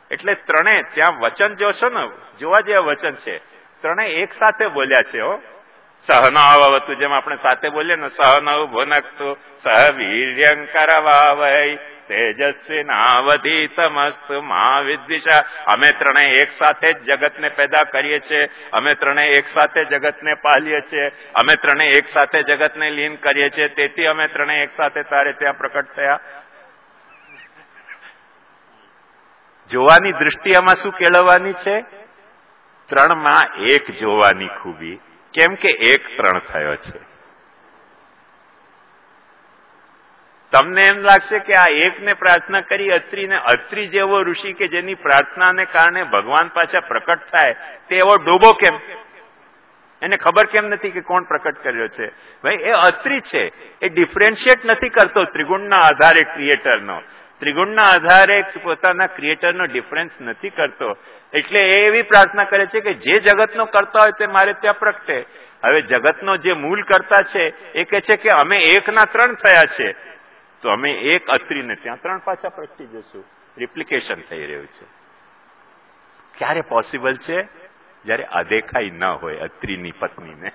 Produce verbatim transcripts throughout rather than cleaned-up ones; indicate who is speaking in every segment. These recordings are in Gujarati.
Speaker 1: એટલે ત્રણે ત્યાં વચન જોશો ને, જોવા જેવા વચન છે. ત્રણે એક સાથે બોલ્યા છે. હો, સહનાવતું, જેમ આપણે સાથે બોલીએ ને, સહનવ ભુનક્તુ સહ વીર્યં કરવાવહૈ તેજસ્વી નાવધીતમસ્તુ મા વિદ્વિષા. અમે ત્રણે એક સાથે જ જગતને પેદા કરીએ છીએ, અમે ત્રણે એક સાથે જગતને પાલીએ છીએ, અમે ત્રણે એક સાથે જગતને લીન કરીએ છીએ, તેથી અમે ત્રણે એક સાથે તારે ત્યાં પ્રકટ થયા. જોવાની દૃષ્ટિ આમાં શું કેળવવાની છે? ત્રણમાં એક જોવાની ખૂબી. કેમ કે એક ત્રણ થયો છે. તમને એમ લાગશે કે આ એકને પ્રાર્થના કરી અત્રીને, અત્રી જેવો ઋષિ કે જેની પ્રાર્થનાને કારણે ભગવાન પાછા પ્રકટ થાય, તે એવો ડોબો કેમ? એને ખબર કેમ નથી કે કોણ પ્રકટ કર્યો છે? ભાઈ, એ અત્રી છે. એ ડિફરન્શિએટ નથી કરતો ત્રિગુણના આધારે ક્રિએટરનો. ત્રિગુણના આધારે પોતાના ક્રિએટરનો ડિફરન્સ નથી કરતો. એટલે એ એવી પ્રાર્થના કરે છે કે જે જગતનો કરતા હોય તે મારે ત્યાં પ્રગટે. હવે જગતનો જે મૂળ કરતા છે એ કહે છે કે અમે એકના ત્રણ થયા છે, તો અમે એક અત્રીને ત્યાં ત્રણ પાછા પ્રગટી જશું. રિપ્લિકેશન થઈ રહ્યું છે. ક્યારે પોસિબલ છે? જયારે અદેખાઈ ન હોય અત્રીની પત્નીને.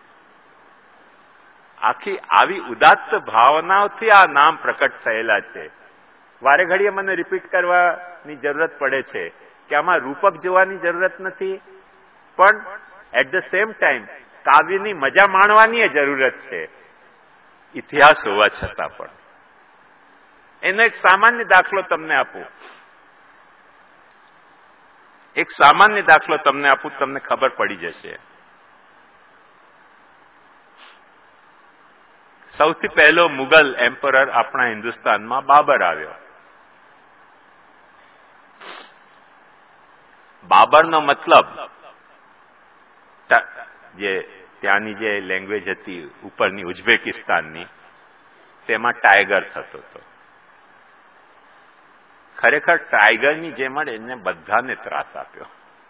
Speaker 1: આખી આવી ઉદાત્ત ભાવનાઓથી આ નામ પ્રકટ થયેલા છે. વારે ઘડીએ મને રિપીટ કરવાની જરૂરત પડે છે કે આમાં રૂપક જોવાની જરૂરત નથી, પણ એટ ધ સેમ ટાઈમ કાવ્યની મજા માણવાની જરૂરત છે, ઇતિહાસ હોવા છતાં પણ. એનો એક સામાન્ય દાખલો તમને આપું એક સામાન્ય દાખલો તમને આપું તમને ખબર પડી જશે. સૌથી પહેલો મુગલ એમ્પરર આપણા હિન્દુસ્તાનમાં બાબર આવ્યો. બાબરનો મતલબ, જે ત્યાંની જે લેંગ્વેજ હતી ઉપરની ઉઝબેકિસ્તાનની, તેમાં ટાઈગર થતો હતો. ખરેખર ટાઈગરની જેમ જ એને બધાને ત્રાસ આપ્યો.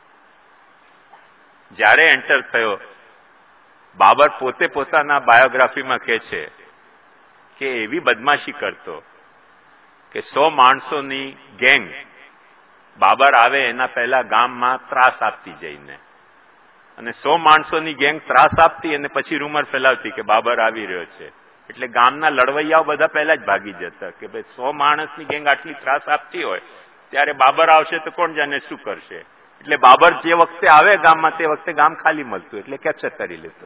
Speaker 1: જ્યારે એન્ટર થયો, બાબર પોતે પોતાના બાયોગ્રાફીમાં કહે છે કે એવી બદમાશી કરતો કે સો માણસોની ગેંગ બાબર આવે એના પહેલા ગામમાં ત્રાસ આપતી જઈને, અને સો માણસોની ગેંગ ત્રાસ આપતી અને પછી રૂમર ફેલાવતી કે બાબર આવી રહ્યો છે. એટલે ગામના લડવૈયાઓ બધા પહેલા જ ભાગી જતા કે ભાઈ સો માણસની ગેંગ આટલી ત્રાસ આપતી હોય ત્યારે બાબર આવશે તો કોણ જાણે શું કરશે. એટલે બાબર જે વખતે આવે ગામમાં તે વખતે ગામ ખાલી મળતું, એટલે કેપ્ચર કરી લેતો.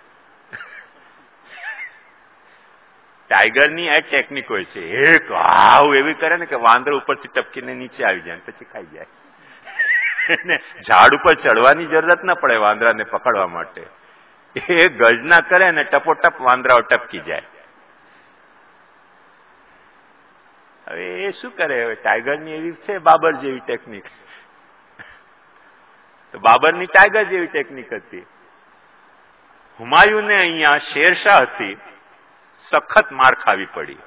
Speaker 1: ટાઈગરની આ ટેકનિક હોય છે. એક હાવ એવી કરે ને કે વાંદરો ઉપરથી ટપકીને નીચે આવી જાય પછી ખાઈ જાય. ઝાડ ઉપર ચડવાની જરૂરત ના પડે વાંદરાને પકડવા માટે. એ ગર્જના કરે ને ટપોટપ વાંદરાઓ ટપકી જાય. હવે એ શું કરે? ટાઈગરની એવી છે બાબર જેવી ટેકનિક. તો બાબરની ટાઈગર જેવી ટેકનિક હતી. હુમાયુને અહીંયા શેરશાહ હતી, સખત માર ખાવી પડી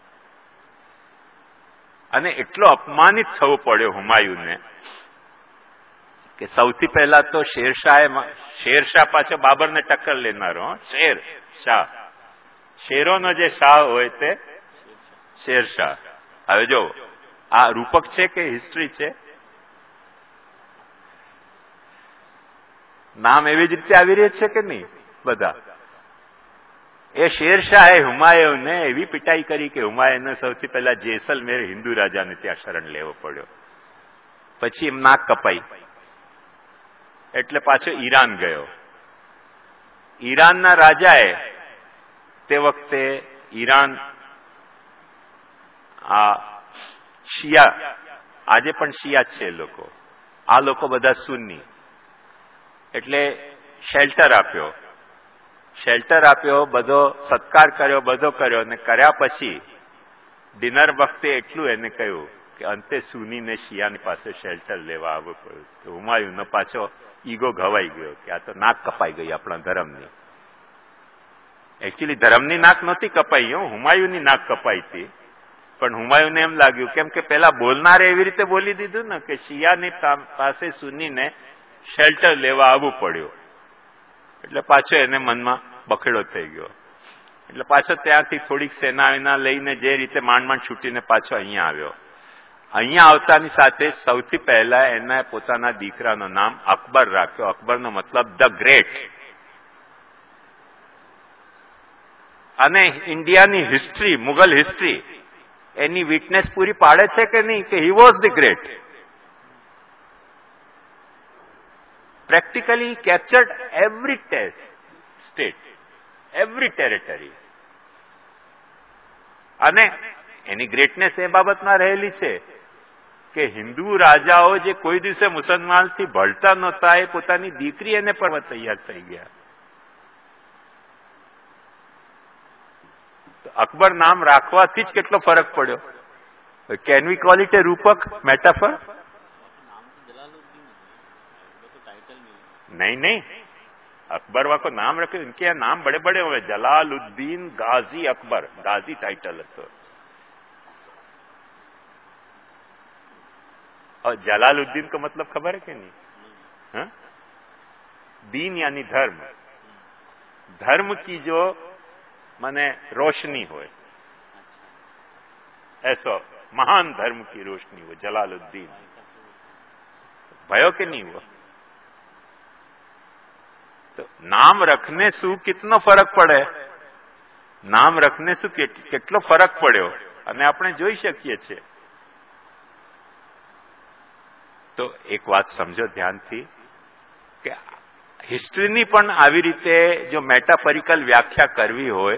Speaker 1: અને એટલો અપમાનિત થવો પડ્યો હુમાયુને કે સૌથી પહેલા તો શેરશાહે શેરશાહ પાછો બાબરને ટક્કર લેનારો. શેર શાહ, શેરોનો જે શાહ હોય તે શેરશાહ. હવે જો આ રૂપક છે કે હિસ્ટ્રી છે? નામ એવી જ રીતે આવી રહ્યા છે કે નહીં બધા? એ શેરશાહે હુમાયુને એવી પિટાઈ કરી કે હુમાયુને સૌથી પહેલા જેસલમેર હિન્દુ રાજાને ત્યાં શરણ લેવો પડ્યો. પછી એમ નાક કપાઈ એટલે પાછો ઈરાન ગયો. ઈરાનના રાજાએ તે વખતે ઈરાન આ શિયા, આજે પણ શિયા જ છે લોકો, આ લોકો બધા સુન્ની, એટલે શેલ્ટર આપ્યો શેલ્ટર આપ્યો બધો સત્કાર કર્યો, બધો કર્યો. અને કર્યા પછી ડિનર વખતે એટલું એને કહ્યું કે અંતે સુનીને શિયાની પાસે શેલ્ટર લેવા આવવું પડ્યું. તો હુમાયુનો પાછો ઈગો ઘવાઈ ગયો કે આ તો નાક કપાઈ ગઈ આપણા ધર્મની. એકચ્યુઅલી ધર્મની નાક નહોતી કપાઈ, હું હુમાયુની નાક કપાઈ હતી. પણ હુમાયુને એમ લાગ્યું કેમ કે પેલા બોલનારે એવી રીતે બોલી દીધું ને કે શિયાની પાસે સુનીને શેલ્ટર લેવા આવવું પડ્યું, એટલે પાછો એને મનમાં બખેડો થઈ ગયો. એટલે પાછો ત્યાંથી થોડીક સેના લઈને જે રીતે માંડ માંડ છૂટીને પાછો અહીંયા આવ્યો. અહીંયા આવતાની સાથે સૌથી પહેલા એના પોતાના દીકરાનું નામ અકબર રાખ્યો. અકબરનો મતલબ ધ ગ્રેટ. અને ઇન્ડિયાની હિસ્ટ્રી, મુગલ હિસ્ટ્રી એની વિટનેસ પૂરી પાડે છે કે નહીં કે he was the great. Practically captured every test state, every territory. અને એની ગ્રેટનેસ એ બાબતમાં રહેલી છે કે હિન્દુ રાજાઓ જે કોઈ દિવસે મુસલમાનથી ભળતા નહોતા એ પોતાની દીકરી એને પર તૈયાર થઈ ગયા. અકબર નામ રાખવાથી જ કેટલો ફરક પડ્યો. Can we call it a રૂપક, મેટાફર? नहीं नहीं, अकबर वा को नाम रखे, इनके यहाँ नाम बड़े बड़े हुए. जलालुद्दीन गाजी अकबर, गाजी टाइटल है. तो और जलालुद्दीन का मतलब खबर है कि नहीं? हाँ? दीन यानी धर्म. धर्म की जो माने रोशनी हो, ऐसा महान धर्म की रोशनी हो जलालुद्दीन. भयो कि नहीं हुआ? तो नाम रखने શું કેટલો ફરક પડે, નામ રખને શું કેટલો ફરક પડ્યો અને આપણે જોઈ શકીએ છીએ. તો એક વાત સમજો ધ્યાનથી કે હિસ્ટ્રીની પણ આવી રીતે જો મેટાફોરિકલ વ્યાખ્યા કરવી હોય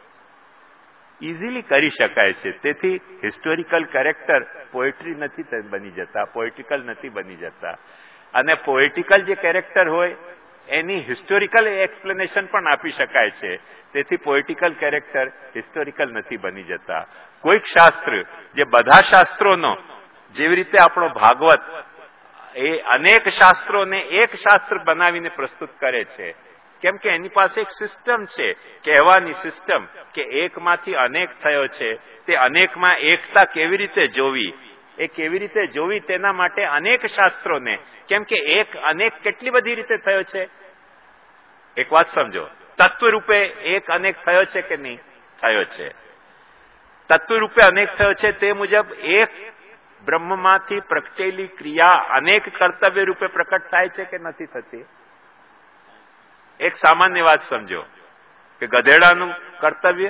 Speaker 1: ઇઝીલી કરી શકાય છે. તેથી હિસ્ટોરિકલ કેરેક્ટર પોએટ્રી નથી બની જતા, પોએટિકલ નથી બની જતા. અને પોએટિકલ જે કેરેક્ટર હોય એની હિસ્ટોરિકલ એક્સપ્લેનેશન પણ આપી શકાય છે. તેથી પોએટિકલ કેરેક્ટર હિસ્ટોરિકલ નથી બની જતા. કોઈક શાસ્ત્ર જે બધા શાસ્ત્રોનો, જેવી રીતે આપણો ભાગવત એ અનેક શાસ્ત્રોને એક શાસ્ત્ર બનાવીને પ્રસ્તુત કરે છે, કેમ કે એની પાસે એક સિસ્ટમ છે, કહેવાની સિસ્ટમ કે એકમાંથી અનેક થયો છે, તે અનેકમાં એકતા કેવી રીતે જોવી, એ કેવી રીતે જોવી તેના માટે અનેક શાસ્ત્રોને, કેમ કે એક અનેક કેટલી બધી રીતે થયો છે. એક વાત સમજો, તત્વ રૂપે એક અનેક થયો છે કે નહીં? થયો છે. તત્વ રૂપે અનેક થયો છે તે મુજબ એક બ્રહ્મમાંથી પ્રગટેલી ક્રિયા અનેક કર્તવ્ય રૂપે પ્રકટ થાય છે કે નથી થતી? એક સામાન્ય વાત સમજો કે ગધેડાનું કર્તવ્ય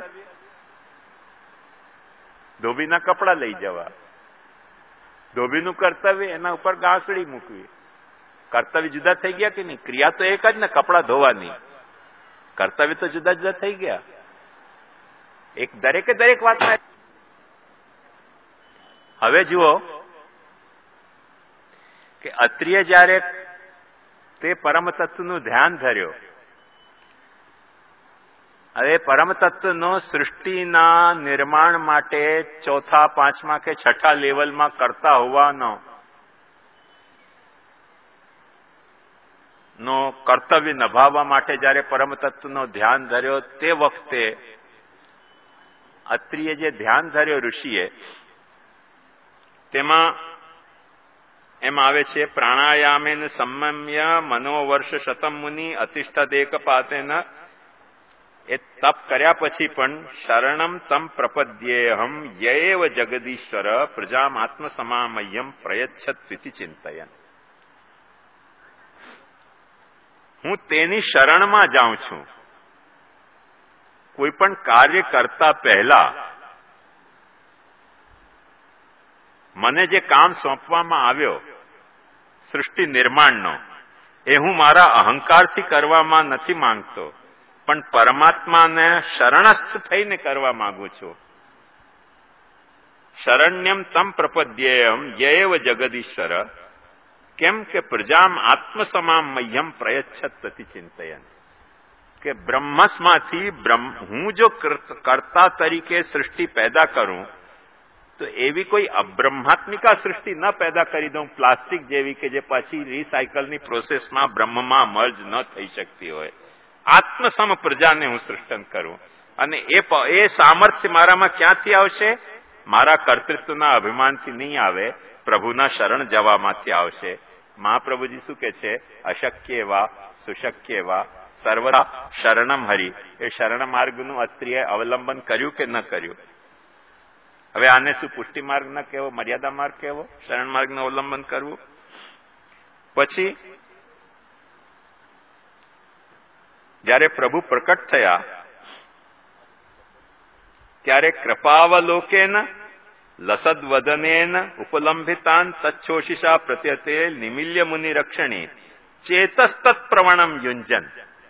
Speaker 1: ધોબીના કપડા લઈ જવા, ધોબીનું કર્તવ્ય એના ઉપર ગાંસડી મૂકવી. કર્તવ્ય જુદા થઈ ગયા કે નહીં? ક્રિયા તો એક જ ને, કપડા ધોવાની. કર્તવ્ય તો જુદા જુદા થઈ ગયા. એક દરેકે દરેક વાતમાં. હવે જુઓ કે અત્રિએ જયારે તે પરમ તત્વનું ધ્યાન ધર્યો, હવે પરમ તત્વનો સૃષ્ટિના નિર્માણ માટે ચોથા, પાંચમા કે છઠ્ઠા લેવલમાં કરતા હોવાનો નો કર્તવ્ય નિભાવવા માટે જયારે પરમ તત્વનો ધ્યાન ધર્યો તે વખતે અત્રિએ જે ધ્યાન ધર્યો ઋષિએ, તેમાં એમ આવે છે પ્રાણાયામેન સંમમ્ય મનોવર્ષ શતમ મુનિ અતિષ્ઠદેક પાતેન. એ તપ કર્યા પછી પણ શરણમ તમ પ્રપદ્યેહમ યૈવ જગદીશ્વર પ્રજામ આત્મસમામય્યમ પ્રયચ્છત્વિતિ ચિંતયન. હું તેની શરણમાં જાઉં છું. કોઈ પણ કાર્ય કરતા પહેલા મને જે કામ સોંપવામાં આવ્યો સૃષ્ટિ નિર્માણનો, એ હું મારા અહંકારથી કરવામાં નથી માંગતો, પણ પરમાત્માને શરણસ્થ થઈને કરવા માંગુ છું. શરણ્યમ તમ પ્રપદ્યેયમ યૈવ જગદીશ્વર. કેમ કે પ્રજામ આત્મસમામ મહ્યમ પ્રયચ્છત્તિ ચિંતયન. કે બ્રહ્મસમાંથી બ્રહ્મ હું જો કર્તા તરીકે સૃષ્ટિ પેદા કરું તો એવી કોઈ અબ્રહ્માત્મિકા સૃષ્ટિ ન પેદા કરી દઉં પ્લાસ્ટિક જેવી કે જે પછી રિસાયકલની પ્રોસેસમાં બ્રહ્મમાં મર્જ ન થઈ શકતી હોય. આત્મસમ પ્રજાને હું સૃષ્ટન કરું. અને એ એ સામર્થ્ય મારામાં ક્યાંથી આવશે? મારા કર્તૃત્વના અભિમાનથી નહીં આવે, પ્રભુના શરણ જવામાંથી આવશે. મહાપ્રભુજી શું કે છે? અશક્ય વા સુશક્ય વા સર્વદા શરણમ હરિ. એ શરણ માર્ગનું અત્રિએ અવલંબન કર્યું કે ન કર્યું? હવે આને શું પુષ્ટિ માર્ગ ન કહેવો, મર્યાદા માર્ગ કહેવો, શરણ માર્ગનું અવલંબન કરવું? પછી જયારે પ્રભુ પ્રકટ થયા ત્યારે કૃપાવલોકેન લસદવદનેન ઉપલંબિતાન તચ્છોષિષા પ્રત્યતે નિમિલ્ય મુનિ રક્ષણી ચેતસ્તત પ્રવણમ યુંજન.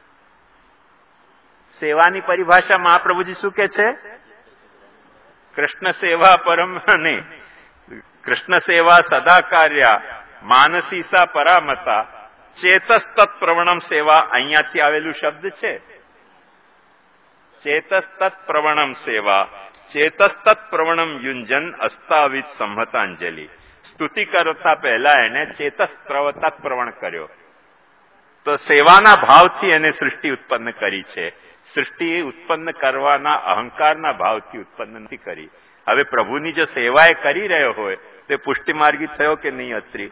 Speaker 1: સેવાની પરિભાષા મહાપ્રભુજી શું કે છે? કૃષ્ણ સેવા પરમ ને કૃષ્ણ સેવા સદા કાર્યા માનસીસા પરામતા ચેતસ્તત પ્રવણમ સેવા. અહીંયાથી આવેલું શબ્દ છે ચેતસ્તત પ્રવણમ સેવા. ચેતસ્તત પ્રવણમ યુંજન અસ્તાવિત સંહતાંજલિ. સ્તુતિ કરતા પહેલા એને ચેતસ તત પ્રવણ કર્યો. તો સેવાના ભાવથી એને સૃષ્ટિ ઉત્પન્ન કરી છે. સૃષ્ટિ ઉત્પન્ન કરવાના અહંકારના ભાવથી ઉત્પન્ન નથી કરી. હવે પ્રભુની જો સેવા એ કરી રહ્યો હોય તે પુષ્ટિ માર્ગી થયો કે નહીં? અત્રી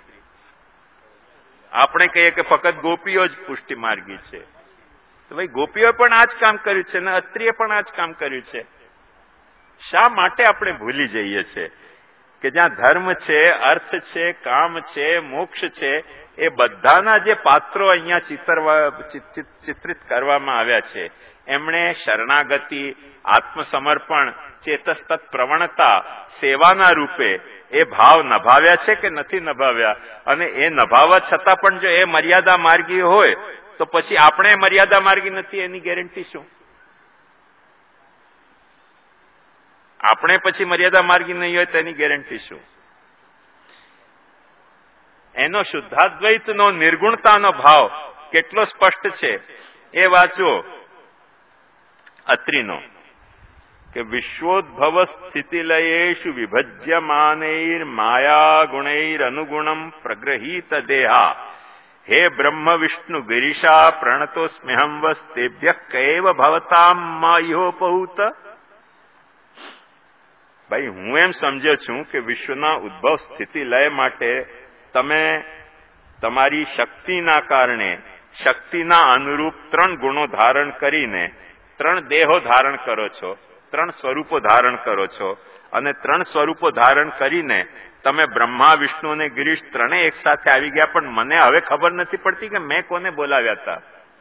Speaker 1: આપણે કહીએ કે ફક્ત ગોપીઓ જ પુષ્ટિ માર્ગી છે, તો ભાઈ ગોપીઓએ પણ આ જ કામ કર્યું છે ને અત્રીએ પણ આ જ કામ કર્યું છે. શા માટે આપણે ભૂલી જઈએ છીએ કે જ્યાં ધર્મ છે, અર્થ છે, કામ છે, મોક્ષ છે, એ બધાના જે પાત્રો અહીંયા ચિત્રવા ચિત્રિત કરવામાં આવ્યા છે એમણે શરણાગતિ, આત્મસમર્પણ, ચેતસ્તત પ્રવણતા, સેવાના રૂપે એ ભાવ નભાવ્યા છે કે નથી નભાવ્યા? અને એ નભાવવા છતાં પણ જો એ મર્યાદા માર્ગી હોય તો પછી આપણે મર્યાદા માર્ગી નથી એની ગેરંટી શું? આપણે પછી મર્યાદા માર્ગી નહીં હોય તેની ગેરંટી શું? એનો શુદ્ધાદ્વૈતનો નિર્ગુણતાનો ભાવ કેટલો સ્પષ્ટ છે એ વાંચો અત્રિનો કે વિશ્વોદ્ભવ સ્થિતિલયેષુ વિભજ્યમાનૈર માયા ગુણૈર અનુગુણમ પ્રગ્રહીત દેહા હે બ્રહ્મ વિષ્ણુ ગિરીશા પ્રણતોસ્મ્યહમ વસ્તેભ્ય કૈવ ભવતામ માયોપહૂત. ભાઈ હું એમ સમજ્યો છું કે વિશ્વના ઉદ્ભવ સ્થિતિ લય માટે તમે તમારી શક્તિના કારણે શક્તિના અનુરૂપ ત્રણ ગુણો ધારણ કરીને ત્રણ દેહો ધારણ કરો છો, ત્રણ સ્વરૂપો ધારણ કરો છો, અને ત્રણ સ્વરૂપો ધારણ કરીને તમે બ્રહ્મા, વિષ્ણુ અને ગિરીશ ત્રણેય એક સાથે આવી ગયા. પણ મને હવે ખબર નથી પડતી કે મેં કોને બોલાવ્યા હતા.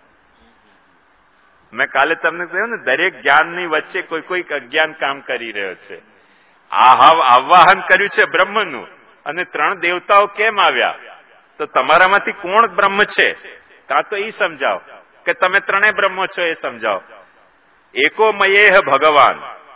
Speaker 1: મેં કાલે તમને કહ્યું ને, દરેક જ્ઞાનની વચ્ચે કોઈ કોઈક અજ્ઞાન કામ કરી રહ્યો છે. આવાહન કર્યું છે બ્રહ્મનું, અને ત્રણ દેવતાઓ કેમ આવ્યા? તો તમારામાંથી કોણ બ્રહ્મ છે કાં તો એ સમજાવો, કે તમે ત્રણેય બ્રહ્મો છો એ સમજાવો. એકો મયેહ ભગવાન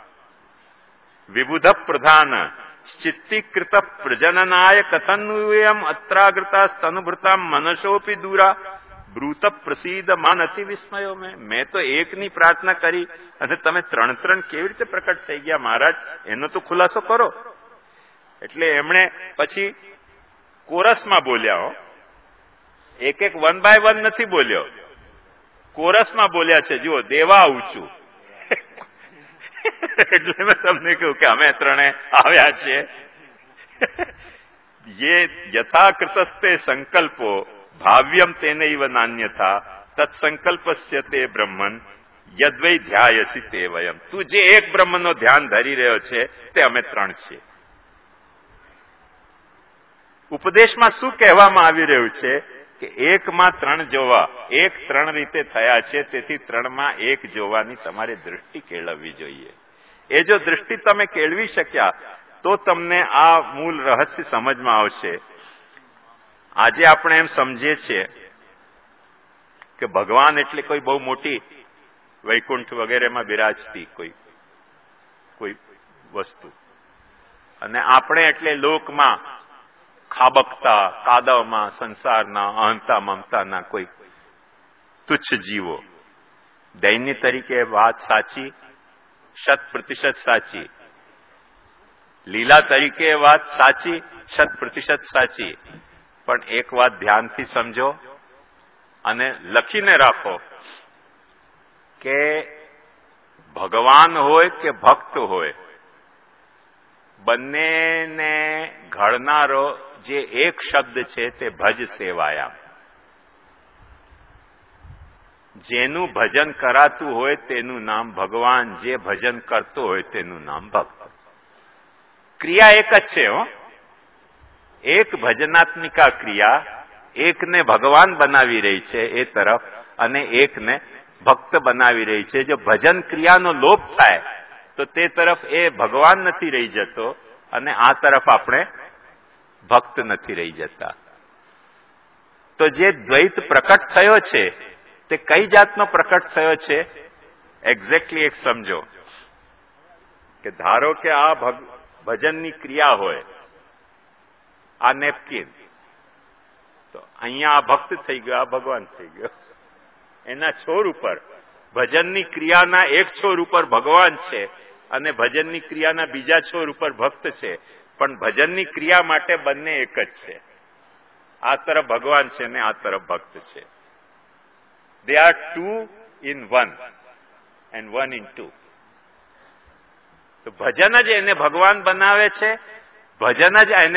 Speaker 1: વિબુધ પ્રધાન ચિત્તીકૃત પ્રજનનાય કથન્યુયમ અત્રાગૃતા સ્તનુભૃતા મનસોપી દૂરા બ્રૂત પ્રસિદ્ધ માન અતિ વિસ્મયો. મેં મેં તો એકની પ્રાર્થના કરી અને તમે ત્રણ ત્રણ કેવી રીતે પ્રકટ થઈ ગયા મહારાજ? એનો તો ખુલાસો કરો. એટલે એમણે પછી કોરસમાં બોલ્યા. હો, એક એક વન બાય વન નથી બોલ્યો, કોરસમાં બોલ્યા છે. જુઓ, દેવા આવું છું એટલે મેં તમને કહ્યું કે અમે ત્રણે આવ્યા છીએ. યે યથાકૃતસ્તે સંકલ્પો ભાવ્યમ તેનૈવ નાન્યથા તત્સંકલ્પસ્ય તે બ્રહ્મન યદ્વૈ ધ્યાયસી તે વયમ. તું જે એક બ્રહ્મનો ધ્યાન ધરી રહ્યો છે તે અમે ત્રણ છીએ. ઉપદેશમાં શું કહેવામાં આવી રહ્યું છે કે એકમાં ત્રણ જોવા, એક ત્રણ રીતે થયા છે, તેથી ત્રણમાં એક જોવાની તમારે દૃષ્ટિ કેળવવી જોઈએ. એ જો દૃષ્ટિ તમે કેળવી શક્યા તો તમને આ મૂળ રહસ્ય સમજમાં આવશે. આજે આપણે એમ સમજીએ છીએ કે ભગવાન એટલે કોઈ બહુ મોટી વૈકુંઠ વગેરેમાં બિરાજતી કોઈ કોઈ વસ્તુ, અને આપણે એટલે લોકમાં ખાબકતા, કાદવમાં, સંસારના અહંતા મમતાના કોઈ તુચ્છ જીવો. દૈન્ય તરીકે વાત સાચી, શત પ્રતિશત સાચી. લીલા તરીકે વાત સાચી, શત પ્રતિશત સાચી. પણ એક વાત ધ્યાનથી સમજો અને લખીને રાખો કે ભગવાન હોય કે ભક્ત હોય, બંનેને ઘડનારો જે એક શબ્દ છે તે ભજ સેવાયા. જેનું ભજન કરાતું હોય તેનું નામ ભગવાન, જે ભજન કરતો હોય તેનું નામ ભક્ત. ક્રિયા એક જ છે હો. એક ભજનાત્મિકા ક્રિયા એકને ભગવાન બનાવી રહી છે એ તરફ, અને એકને ભક્ત બનાવી રહી છે. જો ભજન ક્રિયાનો લોપ થાય તો તે તરફ એ ભગવાન નથી રહી જતો, અને આ તરફ આપણે ભક્ત નથી રહી જતા. તો જે દ્વૈત પ્રકટ થયો છે તે કઈ જાતનો પ્રકટ થયો છે? એક્ઝેક્ટલી એક સમજો કે ધારો કે આ ભજનની ક્રિયા હોય, આ નેપકિન, તો અહીંયા આ ભક્ત થઈ ગયો, આ ભગવાન થઈ ગયો. એના છોર ઉપર ભજનની ક્રિયાના એક છોર ઉપર ભગવાન છે અને ભજનની ક્રિયાના બીજા છોર ઉપર ભક્ત છે, પણ ભજનની ક્રિયા માટે બંને એક જ છે. આ તરફ ભગવાન છે ને આ તરફ ભક્ત છે. They are two in one and one in two. તો ભજન જ એને ભગવાન બનાવે છે, ભજન જ એને